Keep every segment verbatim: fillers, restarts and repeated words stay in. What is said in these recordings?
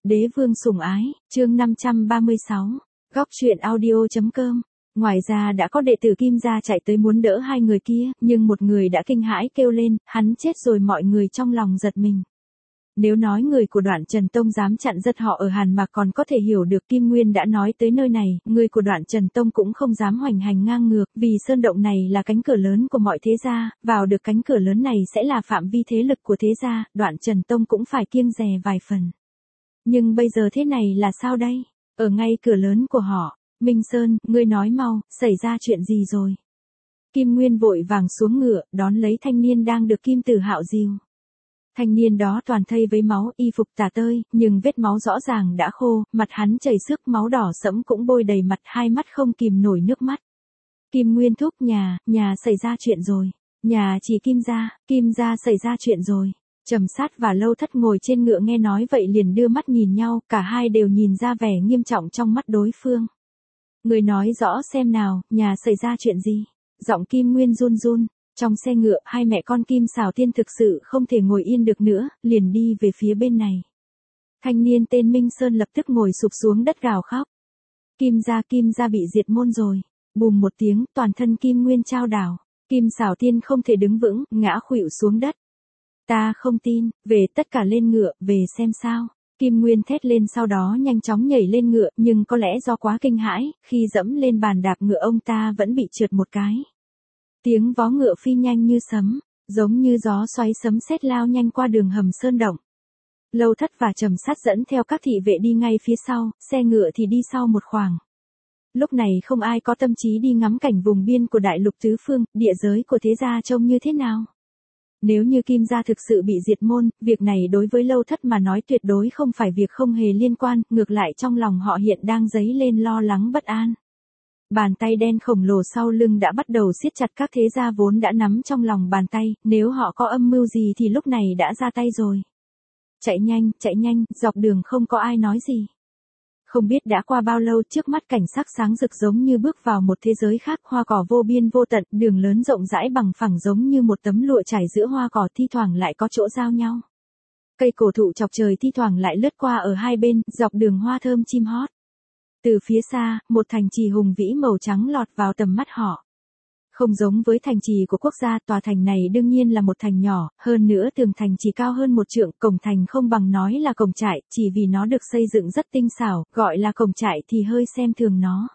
Đế vương sủng ái, chương năm trăm ba mươi sáu, góc truyện audio.com. Ngoài ra đã có đệ tử Kim gia chạy tới muốn đỡ hai người kia, nhưng một người đã kinh hãi kêu lên, hắn chết rồi. Mọi người trong lòng giật mình. Nếu nói người của Đoạn Trần Tông dám chặn giật họ ở Hàn Mạc còn có thể hiểu được, Kim Nguyên đã nói tới nơi này, người của Đoạn Trần Tông cũng không dám hoành hành ngang ngược, vì sơn động này là cánh cửa lớn của mọi thế gia, vào được cánh cửa lớn này sẽ là phạm vi thế lực của thế gia, Đoạn Trần Tông cũng phải kiêng dè vài phần. Nhưng bây giờ thế này là sao đây? Ở ngay cửa lớn của họ, Minh Sơn, ngươi nói mau, xảy ra chuyện gì rồi? Kim Nguyên vội vàng xuống ngựa, đón lấy thanh niên đang được Kim Tử Hạo dìu. Thanh niên đó toàn thây với máu, y phục tả tơi, nhưng vết máu rõ ràng đã khô, mặt hắn chảy xước, máu đỏ sẫm cũng bôi đầy mặt, hai mắt không kìm nổi nước mắt. Kim Nguyên thúc, nhà, nhà xảy ra chuyện rồi. Nhà chỉ Kim gia, Kim gia xảy ra chuyện rồi. Trầm Sát và Lâu Thất ngồi trên ngựa nghe nói vậy liền đưa mắt nhìn nhau, cả hai đều nhìn ra vẻ nghiêm trọng trong mắt đối phương. Người nói rõ xem nào, nhà xảy ra chuyện gì? Giọng Kim Nguyên run run. Trong xe ngựa, hai mẹ con Kim Xảo Tiên thực sự không thể ngồi yên được nữa, liền đi về phía bên này. Thanh niên tên Minh Sơn lập tức ngồi sụp xuống đất gào khóc. Kim gia, Kim gia bị diệt môn rồi. Bùm một tiếng, toàn thân Kim Nguyên chao đảo. Kim Xảo Tiên không thể đứng vững, ngã khuỵu xuống đất. Ta không tin, về tất cả lên ngựa, về xem sao. Kim Nguyên thét lên, sau đó nhanh chóng nhảy lên ngựa, nhưng có lẽ do quá kinh hãi, khi dẫm lên bàn đạp ngựa ông ta vẫn bị trượt một cái. Tiếng vó ngựa phi nhanh như sấm, giống như gió xoáy sấm sét lao nhanh qua đường hầm sơn động. Lâu Thất và Trầm Sát dẫn theo các thị vệ đi ngay phía sau, xe ngựa thì đi sau một khoảng. Lúc này không ai có tâm trí đi ngắm cảnh vùng biên của đại lục tứ phương, địa giới của thế gia trông như thế nào. Nếu như Kim gia thực sự bị diệt môn, việc này đối với Lâu Thất mà nói tuyệt đối không phải việc không hề liên quan, ngược lại trong lòng họ hiện đang dấy lên lo lắng bất an. Bàn tay đen khổng lồ sau lưng đã bắt đầu siết chặt các thế gia vốn đã nắm trong lòng bàn tay, nếu họ có âm mưu gì thì lúc này đã ra tay rồi. Chạy nhanh, chạy nhanh, dọc đường không có ai nói gì. Không biết đã qua bao lâu, trước mắt cảnh sắc sáng rực giống như bước vào một thế giới khác, hoa cỏ vô biên vô tận, đường lớn rộng rãi bằng phẳng giống như một tấm lụa trải giữa hoa cỏ, thi thoảng lại có chỗ giao nhau. Cây cổ thụ chọc trời thi thoảng lại lướt qua ở hai bên, dọc đường hoa thơm chim hót. Từ phía xa, một thành trì hùng vĩ màu trắng lọt vào tầm mắt họ. Không giống với thành trì của quốc gia, tòa thành này đương nhiên là một thành nhỏ, hơn nữa tường thành chỉ cao hơn một trượng, cổng thành không bằng nói là cổng trại, chỉ vì nó được xây dựng rất tinh xảo, gọi là cổng trại thì hơi xem thường nó.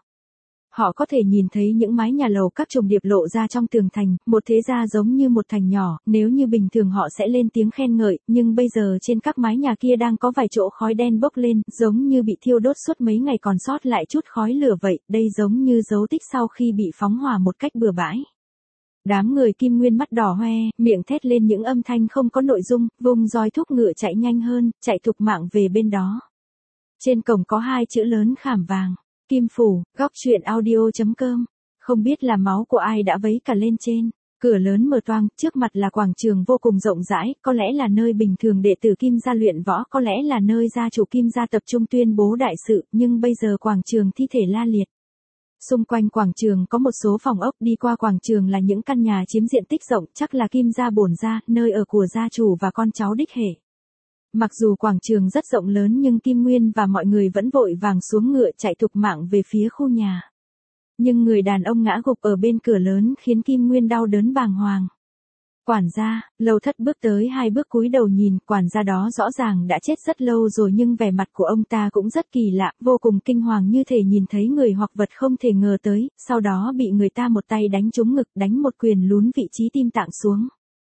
Họ có thể nhìn thấy những mái nhà lầu các trùng điệp lộ ra trong tường thành, một thế gia giống như một thành nhỏ, nếu như bình thường họ sẽ lên tiếng khen ngợi, nhưng bây giờ trên các mái nhà kia đang có vài chỗ khói đen bốc lên, giống như bị thiêu đốt suốt mấy ngày còn sót lại chút khói lửa vậy, đây giống như dấu tích sau khi bị phóng hỏa một cách bừa bãi. Đám người Kim Nguyên mắt đỏ hoe, miệng thét lên những âm thanh không có nội dung, vùng roi thúc ngựa chạy nhanh hơn, chạy thục mạng về bên đó. Trên cổng có hai chữ lớn khảm vàng. Kim phủ, góc truyện audio.com. Không biết là máu của ai đã vấy cả lên trên. Cửa lớn mở toang, trước mặt là quảng trường vô cùng rộng rãi, có lẽ là nơi bình thường đệ tử Kim gia luyện võ, có lẽ là nơi gia chủ Kim gia tập trung tuyên bố đại sự, nhưng bây giờ quảng trường thi thể la liệt. Xung quanh quảng trường có một số phòng ốc, đi qua quảng trường là những căn nhà chiếm diện tích rộng, chắc là Kim gia bổn gia, nơi ở của gia chủ và con cháu đích hệ. Mặc dù quảng trường rất rộng lớn nhưng Kim Nguyên và mọi người vẫn vội vàng xuống ngựa chạy thục mạng về phía khu nhà. Nhưng người đàn ông ngã gục ở bên cửa lớn khiến Kim Nguyên đau đớn bàng hoàng. Quản gia, Lâu Thất bước tới hai bước cúi đầu nhìn, quản gia đó rõ ràng đã chết rất lâu rồi nhưng vẻ mặt của ông ta cũng rất kỳ lạ, vô cùng kinh hoàng như thể nhìn thấy người hoặc vật không thể ngờ tới, sau đó bị người ta một tay đánh trúng ngực, đánh một quyền lún vị trí tim tạng xuống.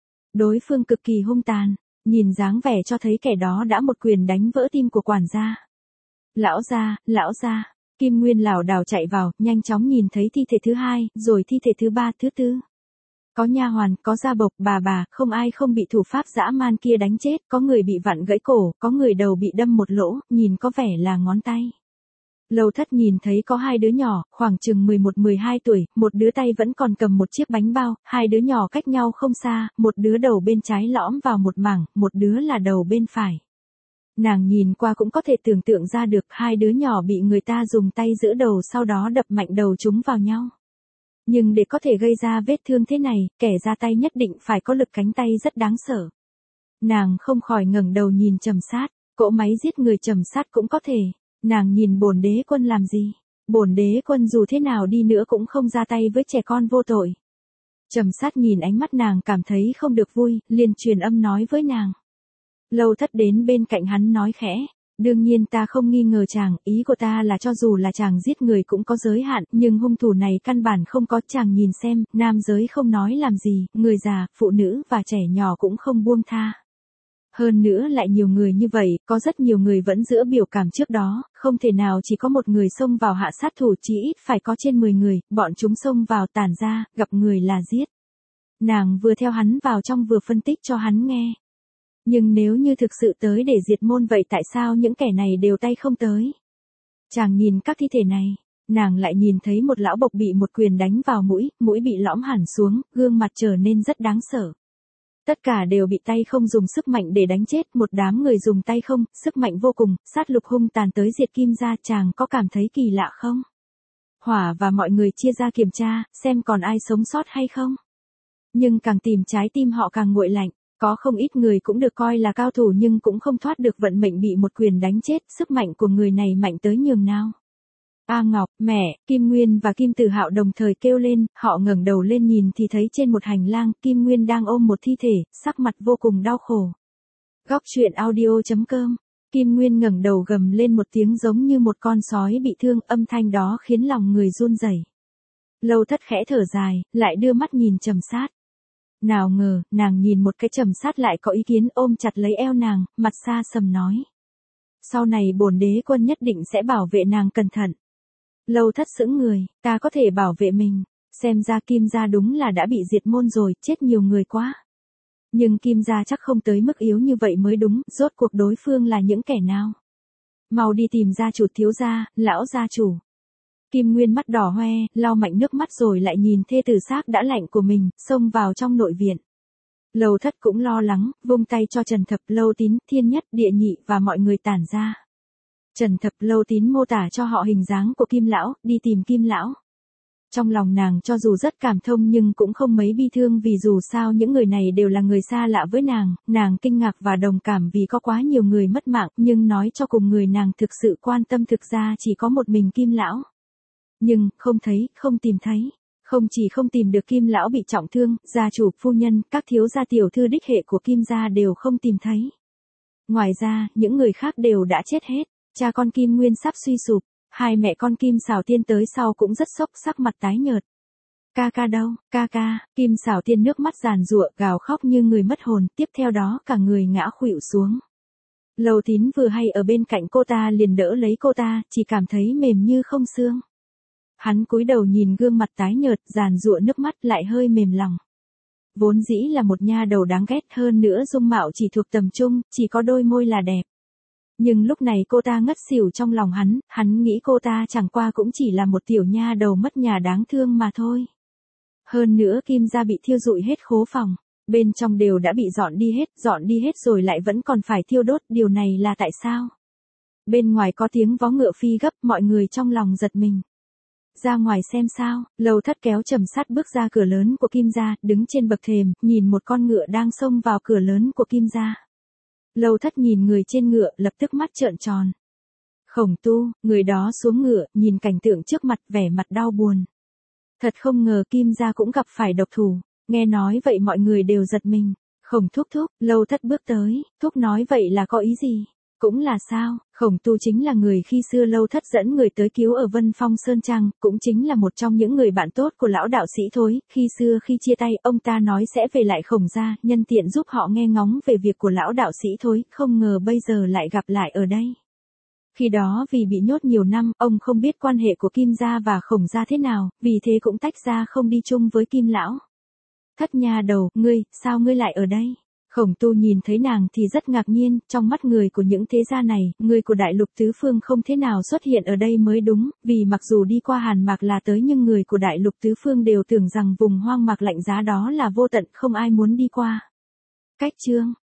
Đối phương cực kỳ hung tàn. Nhìn dáng vẻ cho thấy kẻ đó đã một quyền đánh vỡ tim của quản gia. Lão gia, lão gia, Kim Nguyên lảo đảo chạy vào, nhanh chóng nhìn thấy thi thể thứ hai, rồi thi thể thứ ba, thứ tư. Có nha hoàn, có gia bộc, bà bà, không ai không bị thủ pháp dã man kia đánh chết, có người bị vặn gãy cổ, có người đầu bị đâm một lỗ, nhìn có vẻ là ngón tay. Lâu Thất nhìn thấy có hai đứa nhỏ, khoảng chừng mười một mười hai tuổi, một đứa tay vẫn còn cầm một chiếc bánh bao, hai đứa nhỏ cách nhau không xa, một đứa đầu bên trái lõm vào một mảng, một đứa là đầu bên phải. Nàng nhìn qua cũng có thể tưởng tượng ra được hai đứa nhỏ bị người ta dùng tay giữ đầu sau đó đập mạnh đầu chúng vào nhau. Nhưng để có thể gây ra vết thương thế này, kẻ ra tay nhất định phải có lực cánh tay rất đáng sợ. Nàng không khỏi ngẩng đầu nhìn Trầm Sát. Cỗ máy giết người trầm sát cũng có thể. Nàng nhìn bổn đế quân làm gì? Bổn đế quân dù thế nào đi nữa cũng không ra tay với trẻ con vô tội. Trầm sát nhìn ánh mắt nàng cảm thấy không được vui, liền truyền âm nói với nàng. Lâu Thất đến bên cạnh hắn nói khẽ. Đương nhiên ta không nghi ngờ chàng, ý của ta là cho dù là chàng giết người cũng có giới hạn, nhưng hung thủ này căn bản không có. Chàng nhìn xem, nam giới không nói làm gì, người già, phụ nữ và trẻ nhỏ cũng không buông tha. Hơn nữa lại nhiều người như vậy, có rất nhiều người vẫn giữ biểu cảm trước đó, không thể nào chỉ có một người xông vào hạ sát thủ, chỉ ít phải có trên mười người, bọn chúng xông vào tản ra, gặp người là giết. Nàng vừa theo hắn vào trong vừa phân tích cho hắn nghe. Nhưng nếu như thực sự tới để diệt môn vậy tại sao những kẻ này đều tay không tới? Chàng nhìn các thi thể này, nàng lại nhìn thấy một lão bộc bị một quyền đánh vào mũi, mũi bị lõm hẳn xuống, gương mặt trở nên rất đáng sợ. Tất cả đều bị tay không dùng sức mạnh để đánh chết, một đám người dùng tay không, sức mạnh vô cùng, sát lục hung tàn tới diệt Kim gia. Chàng có cảm thấy kỳ lạ không? Hỏa và mọi người chia ra kiểm tra, xem còn ai sống sót hay không. Nhưng càng tìm trái tim họ càng nguội lạnh. Có không ít người cũng được coi là cao thủ nhưng cũng không thoát được vận mệnh bị một quyền đánh chết, sức mạnh của người này mạnh tới nhường nào. A Ngọc, mẹ, Kim Nguyên và Kim Tử Hạo đồng thời kêu lên, họ ngẩng đầu lên nhìn thì thấy trên một hành lang, Kim Nguyên đang ôm một thi thể, sắc mặt vô cùng đau khổ. Góc truyện audio chấm com. Kim Nguyên ngẩng đầu gầm lên một tiếng giống như một con sói bị thương, âm thanh đó khiến lòng người run rẩy. Lâu Thất khẽ thở dài, lại đưa mắt nhìn Trầm Sát. Nào ngờ, nàng nhìn một cái Trầm Sát lại có ý kiến, ôm chặt lấy eo nàng, mặt xa sầm nói. Sau này bổn đế quân nhất định sẽ bảo vệ nàng cẩn thận. Lâu Thất sững người, ta có thể bảo vệ mình, xem ra Kim gia đúng là đã bị diệt môn rồi, chết nhiều người quá. Nhưng Kim gia chắc không tới mức yếu như vậy mới đúng, rốt cuộc đối phương là những kẻ nào? Mau đi tìm gia chủ, thiếu gia, lão gia chủ. Kim Nguyên mắt đỏ hoe, lau mạnh nước mắt rồi lại nhìn thê tử xác đã lạnh của mình, xông vào trong nội viện. Lâu Thất cũng lo lắng, vung tay cho Trần Thập, Lâu Tín, Thiên Nhất, Địa Nhị và mọi người tản ra. Trần Thập, Lâu Tín mô tả cho họ hình dáng của Kim lão, đi tìm Kim lão. Trong lòng nàng cho dù rất cảm thông nhưng cũng không mấy bi thương vì dù sao những người này đều là người xa lạ với nàng, nàng kinh ngạc và đồng cảm vì có quá nhiều người mất mạng, nhưng nói cho cùng người nàng thực sự quan tâm thực ra chỉ có một mình Kim lão. Nhưng, không thấy, không tìm thấy. Không chỉ không tìm được Kim lão bị trọng thương, gia chủ, phu nhân, các thiếu gia tiểu thư đích hệ của Kim gia đều không tìm thấy. Ngoài ra, những người khác đều đã chết hết. Cha con Kim Nguyên sắp suy sụp, hai mẹ con Kim Xảo Tiên tới sau cũng rất sốc, sắc mặt tái nhợt. Ca ca đâu, ca ca, Kim Xảo Tiên nước mắt giàn giụa, gào khóc như người mất hồn, tiếp theo đó cả người ngã khuỵu xuống. Lâu Tín vừa hay ở bên cạnh cô ta liền đỡ lấy cô ta, chỉ cảm thấy mềm như không xương. Hắn cúi đầu nhìn gương mặt tái nhợt, giàn giụa nước mắt lại hơi mềm lòng. Vốn dĩ là một nha đầu đáng ghét, hơn nữa dung mạo chỉ thuộc tầm trung, chỉ có đôi môi là đẹp. Nhưng lúc này cô ta ngất xỉu trong lòng hắn, hắn nghĩ cô ta chẳng qua cũng chỉ là một tiểu nha đầu mất nhà đáng thương mà thôi. Hơn nữa Kim gia bị thiêu rụi hết khố phòng, bên trong đều đã bị dọn đi hết, dọn đi hết rồi lại vẫn còn phải thiêu đốt, điều này là tại sao? Bên ngoài có tiếng vó ngựa phi gấp, mọi người trong lòng giật mình. Ra ngoài xem sao, Lâu Thất kéo Trầm Sát bước ra cửa lớn của Kim gia, đứng trên bậc thềm, nhìn một con ngựa đang xông vào cửa lớn của Kim gia. Lâu Thất nhìn người trên ngựa, lập tức mắt trợn tròn. Khổng Tu, người đó xuống ngựa, nhìn cảnh tượng trước mặt, vẻ mặt đau buồn. Thật không ngờ Kim gia cũng gặp phải độc thủ, nghe nói vậy mọi người đều giật mình. Khổng Thúc Thúc, Lâu Thất bước tới, Thúc nói vậy là có ý gì? Cũng là sao, Khổng Tu chính là người khi xưa Lâu Thất dẫn người tới cứu ở Vân Phong Sơn Trang, cũng chính là một trong những người bạn tốt của lão đạo sĩ Thối, khi xưa khi chia tay, ông ta nói sẽ về lại Khổng gia, nhân tiện giúp họ nghe ngóng về việc của lão đạo sĩ Thối, không ngờ bây giờ lại gặp lại ở đây. Khi đó vì bị nhốt nhiều năm, ông không biết quan hệ của Kim gia và Khổng gia thế nào, vì thế cũng tách ra không đi chung với Kim lão. Thất nha đầu, ngươi, sao ngươi lại ở đây? Khổng Tu nhìn thấy nàng thì rất ngạc nhiên, trong mắt người của những thế gia này, người của đại lục tứ phương không thế nào xuất hiện ở đây mới đúng, vì mặc dù đi qua Hàn Mạc là tới nhưng người của đại lục tứ phương đều tưởng rằng vùng hoang mạc lạnh giá đó là vô tận, không ai muốn đi qua. Cách chương